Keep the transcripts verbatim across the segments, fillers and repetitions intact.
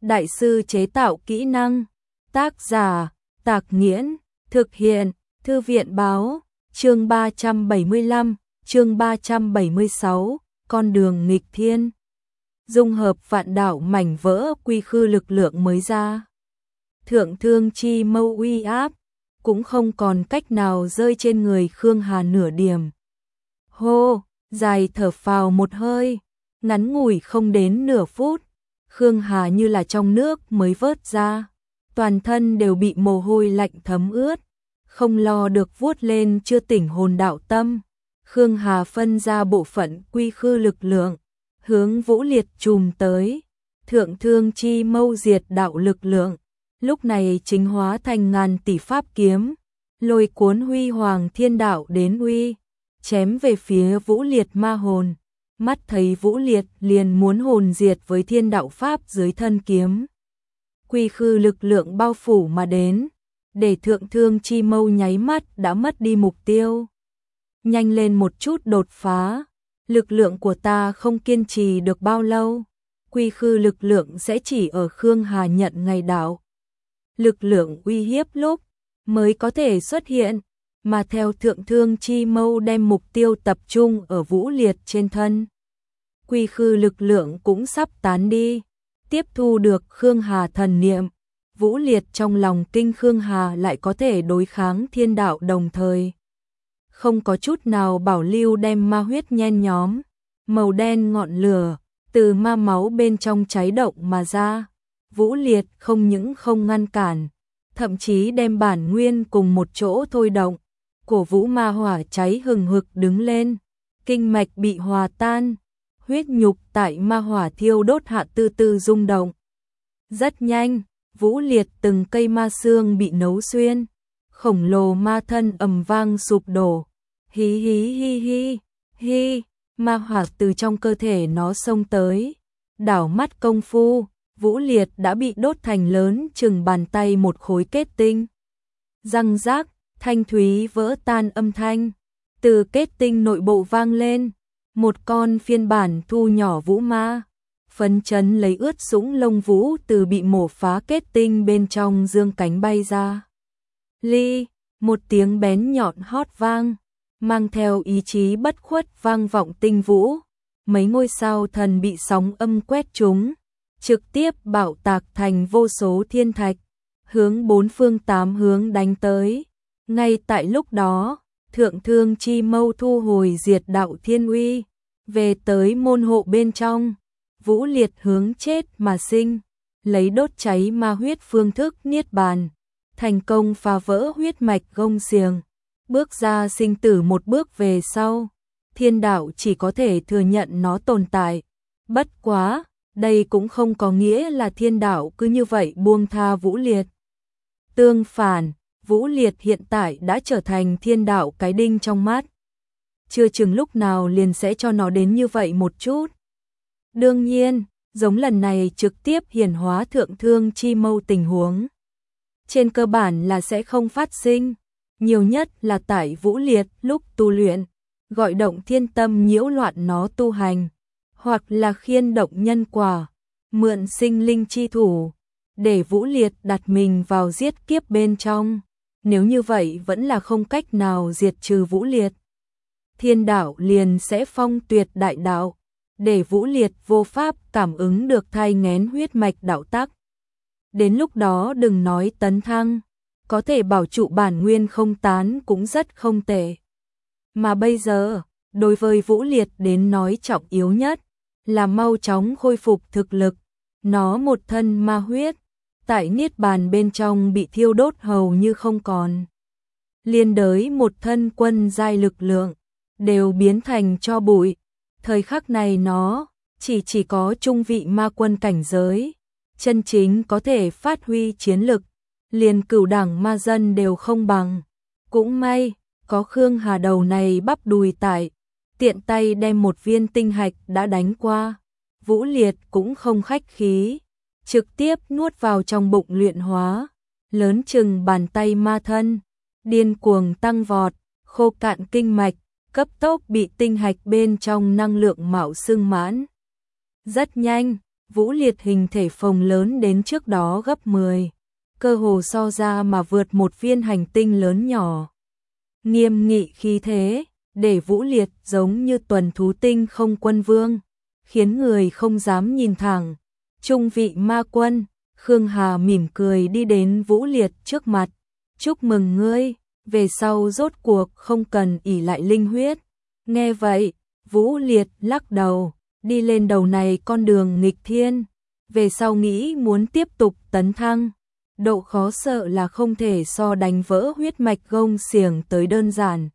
Đại sư chế tạo kỹ năng. Tác giả, Tạc Nghiễn. Thực hiện, Thư viện Báo. Chương ba trăm bảy mươi lăm, chương ba trăm bảy mươi sáu, con đường nghịch thiên. Dung hợp vạn đạo mảnh vỡ quy khư lực lượng mới ra. Thượng thương chi mâu uy áp, cũng không còn cách nào rơi trên người Khương Hà nửa điểm. Hô, dài thở phào một hơi, ngắn ngủi không đến nửa phút, Khương Hà như là trong nước mới vớt ra, toàn thân đều bị mồ hôi lạnh thấm ướt, không lo được vuốt lên chưa tỉnh hồn đạo tâm. Khương Hà phân ra bộ phận quy khư lực lượng, hướng Vũ Liệt trùm tới. Thượng thương chi mâu diệt đạo lực lượng, lúc này chính hóa thành ngàn tỷ pháp kiếm, lôi cuốn huy hoàng thiên đạo đến uy, chém về phía Vũ Liệt ma hồn. Mắt thấy Vũ Liệt liền muốn hồn diệt với thiên đạo pháp dưới thân kiếm. Quy khư lực lượng bao phủ mà đến, để thượng thương chi mâu nháy mắt đã mất đi mục tiêu. Nhanh lên một chút đột phá, lực lượng của ta không kiên trì được bao lâu. Quy khư lực lượng sẽ chỉ ở Khương Hà nhận ngày đạo. Lực lượng uy hiếp lúc mới có thể xuất hiện, mà theo thượng thương chi mâu đem mục tiêu tập trung ở Vũ Liệt trên thân. Quy khư lực lượng cũng sắp tán đi, tiếp thu được Khương Hà thần niệm. Vũ Liệt trong lòng kinh Khương Hà lại có thể đối kháng thiên đạo đồng thời. Không có chút nào bảo lưu đem ma huyết nhen nhóm, màu đen ngọn lửa, từ ma máu bên trong cháy động mà ra. Vũ Liệt không những không ngăn cản, thậm chí đem bản nguyên cùng một chỗ thôi động. Cổ vũ ma hỏa cháy hừng hực đứng lên, kinh mạch bị hòa tan, huyết nhục tại ma hỏa thiêu đốt hạ từ từ rung động. Rất nhanh, Vũ Liệt từng cây ma xương bị nấu xuyên, khổng lồ ma thân ầm vang sụp đổ. Hí hí hí hí, hí, ma hỏa từ trong cơ thể nó xông tới. Đảo mắt công phu, Vũ Liệt đã bị đốt thành lớn chừng bàn tay một khối kết tinh. Răng rác, thanh thúy vỡ tan âm thanh, từ kết tinh nội bộ vang lên. Một con phiên bản thu nhỏ vũ ma, phấn chấn lấy ướt sũng lông vũ từ bị mổ phá kết tinh bên trong dương cánh bay ra. Ly, một tiếng bén nhọn hót vang, mang theo ý chí bất khuất vang vọng tinh vũ. Mấy ngôi sao thần bị sóng âm quét trúng, trực tiếp bạo tạc thành vô số thiên thạch, hướng bốn phương tám hướng đánh tới. Ngay tại lúc đó, thượng thương chi mâu thu hồi diệt đạo thiên uy, về tới môn hộ bên trong. Vũ Liệt hướng chết mà sinh, lấy đốt cháy ma huyết phương thức niết bàn, thành công phá vỡ huyết mạch gông xiềng, bước ra sinh tử một bước về sau. Thiên đạo chỉ có thể thừa nhận nó tồn tại. Bất quá, đây cũng không có nghĩa là thiên đạo cứ như vậy buông tha Vũ Liệt. Tương phản, Vũ Liệt hiện tại đã trở thành thiên đạo cái đinh trong mắt. Chưa chừng lúc nào liền sẽ cho nó đến như vậy một chút. Đương nhiên, giống lần này trực tiếp hiển hóa thượng thương chi mâu tình huống, trên cơ bản là sẽ không phát sinh, nhiều nhất là tại Vũ Liệt lúc tu luyện, gọi động thiên tâm nhiễu loạn nó tu hành, hoặc là khiên động nhân quả, mượn sinh linh chi thủ, để Vũ Liệt đặt mình vào giết kiếp bên trong. Nếu như vậy vẫn là không cách nào diệt trừ Vũ Liệt, thiên đạo liền sẽ phong tuyệt đại đạo, để Vũ Liệt vô pháp cảm ứng được thai nghén huyết mạch đạo tắc. Đến lúc đó đừng nói tấn thăng, có thể bảo trụ bản nguyên không tán cũng rất không tệ. Mà bây giờ, đối với Vũ Liệt đến nói trọng yếu nhất là mau chóng khôi phục thực lực. Nó một thân ma huyết, tại niết bàn bên trong bị thiêu đốt hầu như không còn. Liên đới một thân quân giai lực lượng, đều biến thành tro bụi. Thời khắc này nó chỉ chỉ có trung vị ma quân cảnh giới, chân chính có thể phát huy chiến lực, liền cửu đẳng ma dân đều không bằng. Cũng may, có Khương Hà đầu này bắp đùi tại, tiện tay đem một viên tinh hạch đã đánh qua. Vũ Liệt cũng không khách khí, trực tiếp nuốt vào trong bụng luyện hóa, lớn chừng bàn tay ma thân, điên cuồng tăng vọt, khô cạn kinh mạch, cấp tốc bị tinh hạch bên trong năng lượng mạo sưng mãn. Rất nhanh, Vũ Liệt hình thể phồng lớn đến trước đó gấp mười, cơ hồ so ra mà vượt một viên hành tinh lớn nhỏ. Nghiêm nghị khí thế, để Vũ Liệt giống như tuần thú tinh không quân vương, khiến người không dám nhìn thẳng. Trung vị ma quân, Khương Hà mỉm cười đi đến Vũ Liệt trước mặt. Chúc mừng ngươi, về sau rốt cuộc không cần ỷ lại linh huyết. Nghe vậy, Vũ Liệt lắc đầu, đi lên đầu này con đường nghịch thiên. Về sau nghĩ muốn tiếp tục tấn thăng, độ khó sợ là không thể so đánh vỡ huyết mạch gông xiềng tới đơn giản.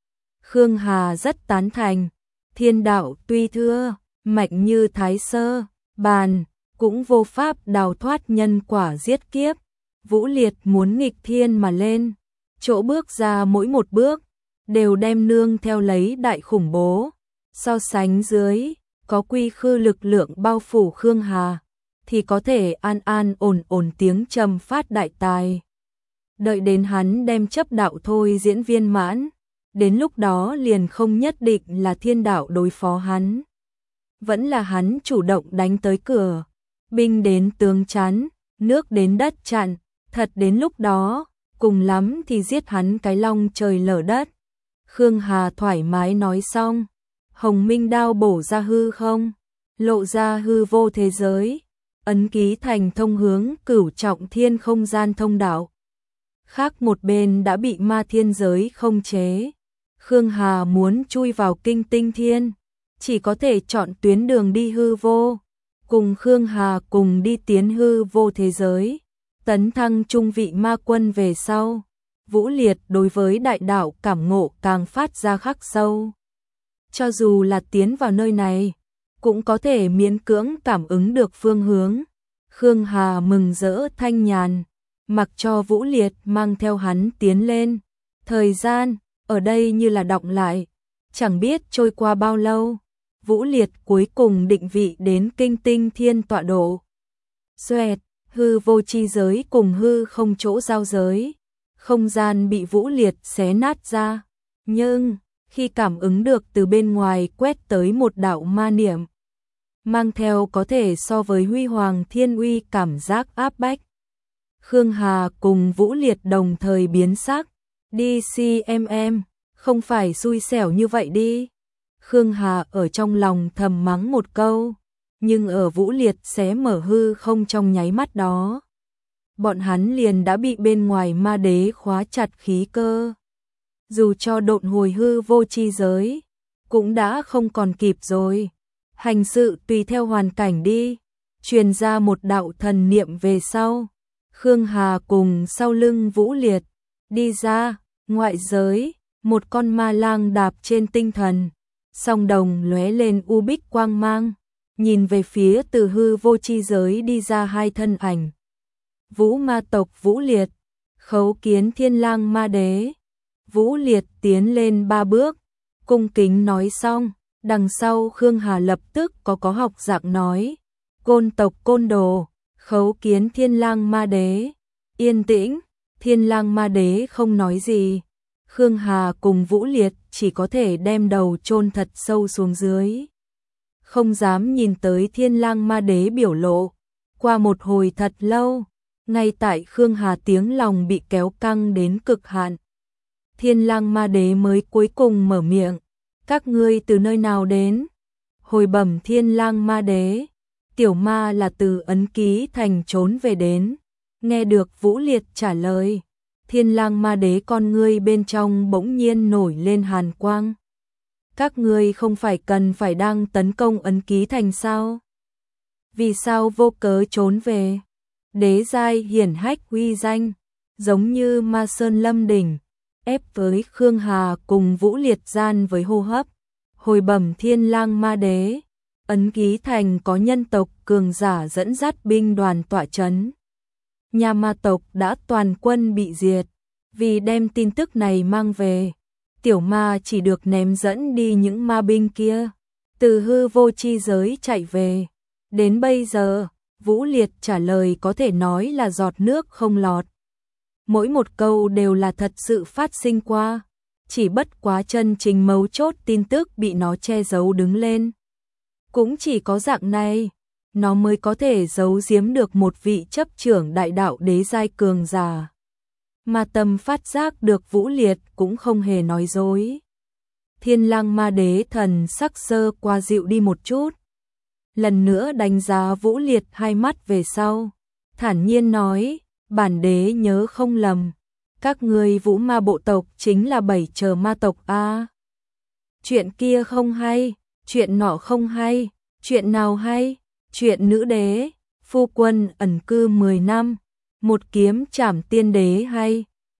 Khương Hà rất tán thành, thiên đạo tuy thưa, mạnh như thái sơ, bàn, cũng vô pháp đào thoát nhân quả giết kiếp. Vũ Liệt muốn nghịch thiên mà lên, chỗ bước ra mỗi một bước, đều đem nương theo lấy đại khủng bố. So sánh dưới, có quy khư lực lượng bao phủ Khương Hà, thì có thể an an ổn ổn tiếng trầm phát đại tài. Đợi đến hắn đem chấp đạo thôi diễn viên mãn, đến lúc đó liền không nhất định là thiên đạo đối phó hắn. Vẫn là hắn chủ động đánh tới cửa, binh đến tướng chắn, nước đến đất chặn, thật đến lúc đó, cùng lắm thì giết hắn cái long trời lở đất. Khương Hà thoải mái nói xong, Hồng Minh đao bổ ra hư không, lộ ra hư vô thế giới, ấn ký thành thông hướng cửu trọng thiên không gian thông đạo. Khác một bên đã bị ma thiên giới không chế. Khương Hà muốn chui vào kinh tinh thiên, chỉ có thể chọn tuyến đường đi hư vô, cùng Khương Hà cùng đi tiến hư vô thế giới. Tấn thăng trung vị ma quân về sau, Vũ Liệt đối với đại đạo cảm ngộ càng phát ra khắc sâu. Cho dù là tiến vào nơi này, cũng có thể miễn cưỡng cảm ứng được phương hướng. Khương Hà mừng rỡ thanh nhàn, mặc cho Vũ Liệt mang theo hắn tiến lên. Thời gian ở đây như là đọng lại, chẳng biết trôi qua bao lâu. Vũ Liệt cuối cùng định vị đến kinh tinh thiên tọa độ. Xoẹt, hư vô chi giới cùng hư không chỗ giao giới, không gian bị Vũ Liệt xé nát ra. Nhưng khi cảm ứng được từ bên ngoài quét tới một đạo ma niệm, mang theo có thể so với huy hoàng thiên uy cảm giác áp bách, Khương Hà cùng Vũ Liệt đồng thời biến sắc. Đi xê em em, không phải xui xẻo như vậy đi. Khương Hà ở trong lòng thầm mắng một câu, nhưng ở Vũ Liệt xé mở hư không trong nháy mắt đó, bọn hắn liền đã bị bên ngoài ma đế khóa chặt khí cơ. Dù cho độn hồi hư vô chi giới, cũng đã không còn kịp rồi. Hành sự tùy theo hoàn cảnh đi. Truyền ra một đạo thần niệm về sau, Khương Hà cùng sau lưng Vũ Liệt đi ra ngoại giới. Một con ma lang đạp trên tinh thần, song đồng lóe lên u bích quang mang, nhìn về phía từ hư vô chi giới đi ra hai thân ảnh. Vũ ma tộc Vũ Liệt, Khấu Kiến Thiên Lang ma đế. Vũ Liệt tiến lên ba bước, cung kính nói xong, đằng sau Khương Hà lập tức có có học dạng nói. Côn tộc Côn Đồ, Khấu Kiến Thiên Lang ma đế. Yên tĩnh, Thiên Lang ma đế không nói gì. Khương Hà cùng Vũ Liệt chỉ có thể đem đầu chôn thật sâu xuống dưới, không dám nhìn tới Thiên Lang ma đế biểu lộ. Qua một hồi thật lâu, ngay tại Khương Hà tiếng lòng bị kéo căng đến cực hạn, Thiên Lang ma đế mới cuối cùng mở miệng. Các ngươi từ nơi nào đến? Hồi bẩm Thiên Lang ma đế, tiểu ma là từ ấn ký thành trốn về đến. Nghe được Vũ Liệt trả lời, Thiên Lang ma đế con ngươi bên trong bỗng nhiên nổi lên hàn quang. Các ngươi không phải cần phải đang tấn công ấn ký thành sao? Vì sao vô cớ trốn về? Đế giai hiển hách uy danh, giống như ma sơn lâm đỉnh, ép với Khương Hà cùng Vũ Liệt gian với hô hấp. Hồi bẩm Thiên Lang ma đế, ấn ký thành có nhân tộc cường giả dẫn dắt binh đoàn tọa chấn. Nhà ma tộc đã toàn quân bị diệt. Vì đem tin tức này mang về, tiểu ma chỉ được ném dẫn đi những ma binh kia, từ hư vô chi giới chạy về. Đến bây giờ, Vũ Liệt trả lời có thể nói là giọt nước không lọt. Mỗi một câu đều là thật sự phát sinh qua, chỉ bất quá chân chính mấu chốt tin tức bị nó che giấu đứng lên. Cũng chỉ có dạng này, nó mới có thể giấu giếm được một vị chấp trưởng đại đạo đế giai cường giả. Mà Tâm phát giác được Vũ Liệt cũng không hề nói dối. Thiên Lăng Ma Đế thần sắc sơ qua dịu đi một chút. Lần nữa đánh giá Vũ Liệt hai mắt về sau, thản nhiên nói, bản đế nhớ không lầm, các ngươi Vũ Ma bộ tộc chính là bảy chờ ma tộc a. Chuyện kia không hay, chuyện nọ không hay, chuyện nào hay? Chuyện nữ đế, phu quân ẩn cư mười năm, một kiếm trảm tiên đế hay,